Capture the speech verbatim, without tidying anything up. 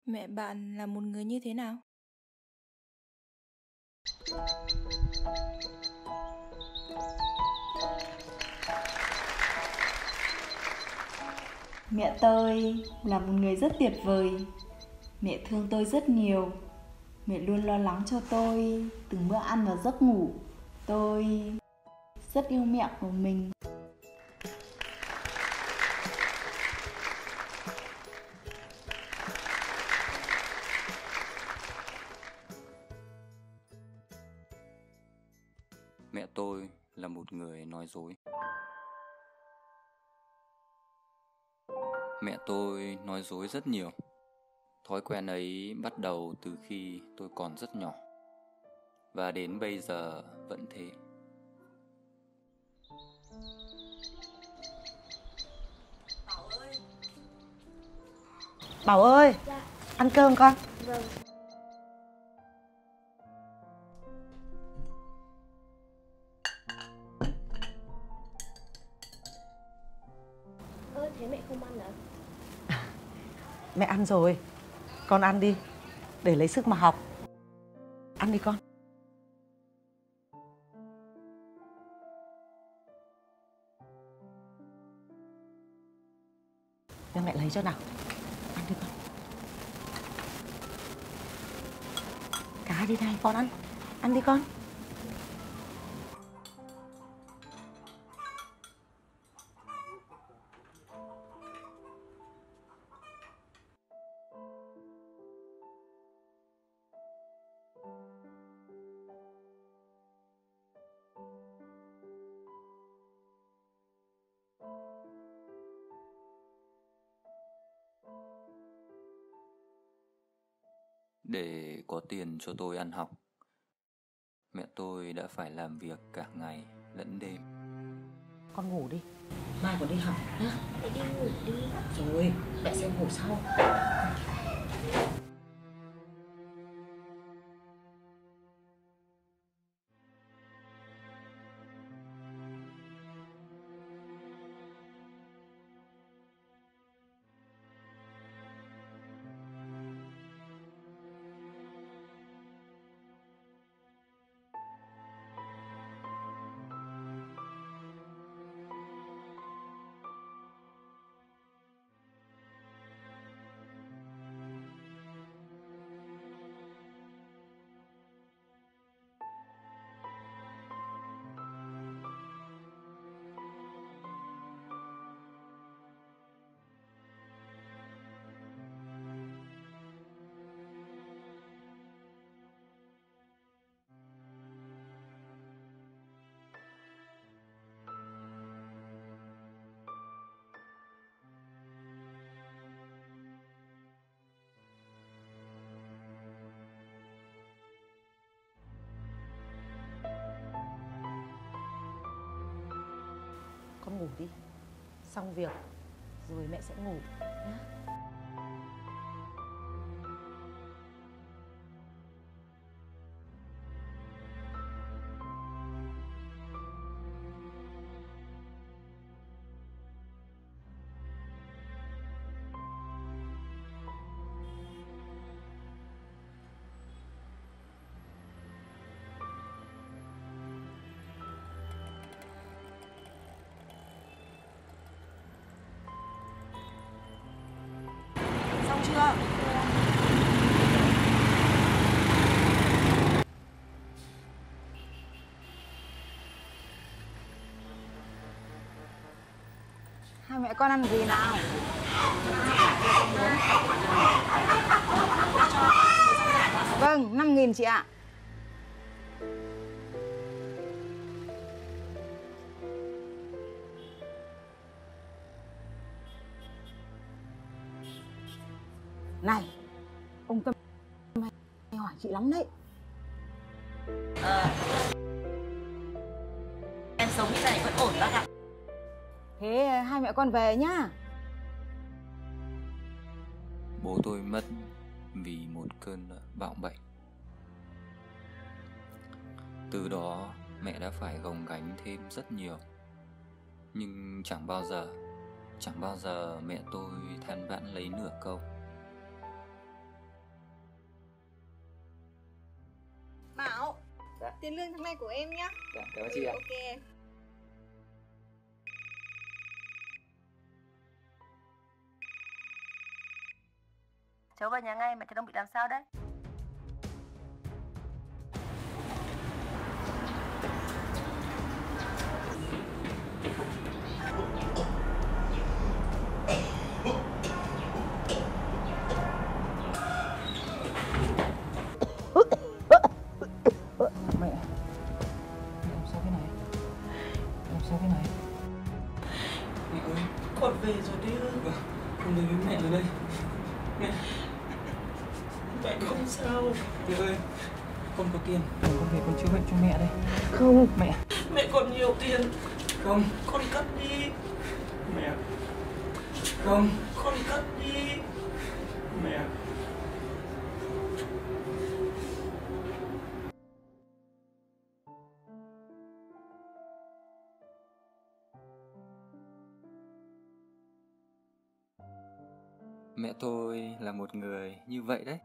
Mẹ bạn là một người như thế nào? Mẹ tôi là một người rất tuyệt vời. Mẹ thương tôi rất nhiều. Mẹ luôn lo lắng cho tôi từng bữa ăn và giấc ngủ. Tôi rất yêu mẹ của mình. Mẹ tôi là một người nói dối. Mẹ tôi nói dối rất nhiều. Thói quen ấy bắt đầu từ khi tôi còn rất nhỏ, và đến bây giờ vẫn thế. Bảo ơi! Bảo ơi! Dạ. Ăn cơm con. Vâng. Ơ, thế mẹ không ăn à? Mẹ ăn rồi. Con ăn đi, để lấy sức mà học. Ăn đi con. Cho mẹ lấy cho nào. Ăn đi con. Cá đi này, con ăn. Ăn đi con. Để có tiền cho tôi ăn học, mẹ tôi đã phải làm việc cả ngày lẫn đêm. Con ngủ đi, mai còn đi học nhá. Mẹ đi ngủ đi. Rồi, mẹ sẽ ngủ sau. Con ngủ đi. Xong việc rồi mẹ sẽ ngủ nhá. Xong chưa? Hai mẹ con ăn gì nào? Vâng, năm nghìn chị ạ. Này, ông Tâm hay hỏi chị lắm đấy. Ờ. Em sống như này vẫn ổn bác ạ. Thế hai mẹ con về nhá. Bố tôi mất vì một cơn bạo bệnh. Từ đó mẹ đã phải gồng gánh thêm rất nhiều. Nhưng chẳng bao giờ Chẳng bao giờ mẹ tôi than vãn lấy nửa câu. tiền lương tháng này của em nhá. Dạ, cảm ơn chị ạ. Ok em. Cháu về nhà ngay, mẹ cháu đang bị làm sao đấy? Mẹ, mẹ làm sao thế này? Làm sao thế này? Mẹ ơi, Con về rồi đi ư? vâng, con về với mẹ rồi đây. Mẹ, Mẹ không sao. mẹ ơi, con có tiền, con về con chữa bệnh cho mẹ đây. Không, Mẹ, mẹ còn nhiều tiền. không, Con cất đi. mẹ, không, Con cất đi. mẹ. Mẹ tôi là một người như vậy đấy.